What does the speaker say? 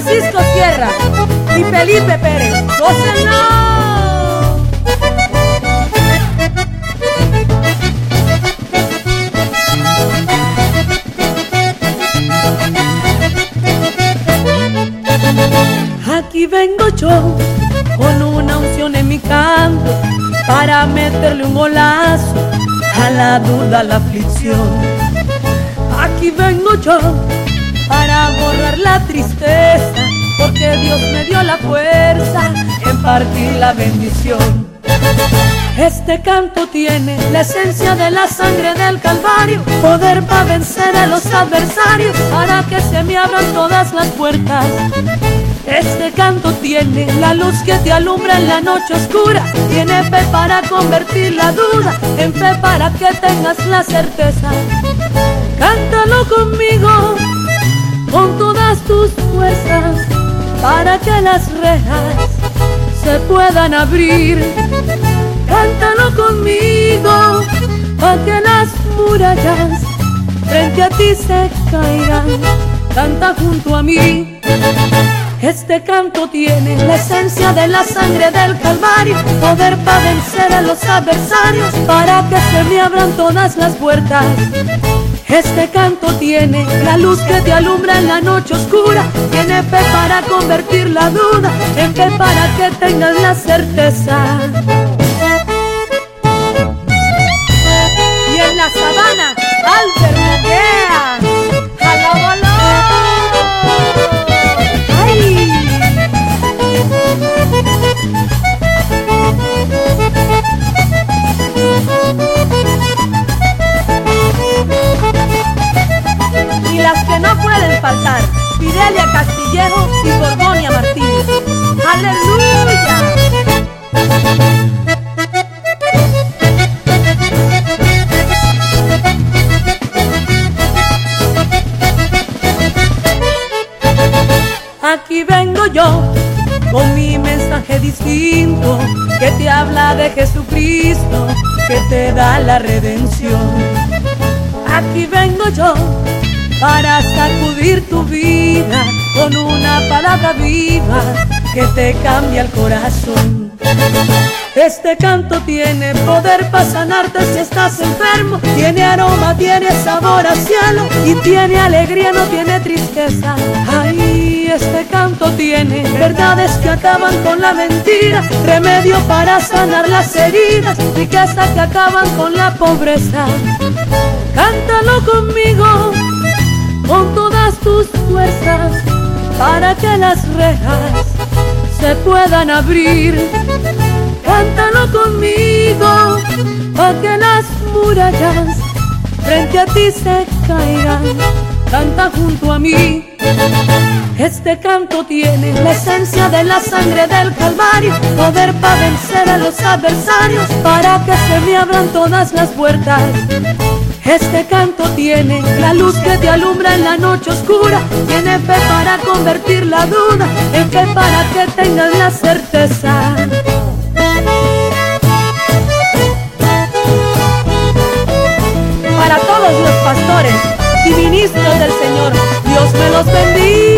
Francisco Sierra y Felipe Pérez. ¡Gócenlo! Aquí vengo yo con una unción en mi canto para meterle un golazo a la duda, a la aflicción. Aquí vengo yo para borrar la tristeza, porque Dios me dio la fuerza en partir la bendición. Este canto tiene la esencia de la sangre del Calvario, poder para vencer a los adversarios, para que se me abran todas las puertas. Este canto tiene la luz que te alumbra en la noche oscura, tiene fe para convertir la duda en fe para que tengas la certeza. Cántalo conmigo con todas tus fuerzas, para que las rejas se puedan abrir. Cántalo conmigo para que las murallas frente a ti se caigan. Canta junto a mí. Este canto tiene la esencia de la sangre del Calvario, poder para vencer a los adversarios, para que se me abran todas las puertas. Este canto tiene la luz que te alumbra en la noche oscura, tiene fe para convertir la duda en fe para que tengas la certeza. Y en la sabana, Albert Noguera, aló, aló. ¡Ay! Y las que no pueden faltar, Fidelia Castillejo y Borgonia Martínez. ¡Aleluya! Aquí vengo yo con mi mensaje distinto, que te habla de Jesucristo, que te da la redención. Aquí vengo yo para sacudir tu vida con una palabra viva que te cambia el corazón. Este canto tiene poder para sanarte si estás enfermo, tiene aroma, tiene sabor a cielo y tiene alegría, no tiene tristeza. Ay, este canto tiene verdades que acaban con la mentira, remedio para sanar las heridas, riqueza que acaban con la pobreza. Cántalo conmigo con todas tus fuerzas, para que las rejas se puedan abrir. Cántalo conmigo, para que las murallas frente a ti se caigan. Canta junto a mí. Este canto tiene la esencia de la sangre del Calvario, poder para vencer a los adversarios, para que se me abran todas las puertas. Este canto tiene la luz que te alumbra en la noche oscura, tiene fe para convertir la duda en fe para que tengas la certeza. Para todos los pastores y ministros del Señor, Dios me los bendiga.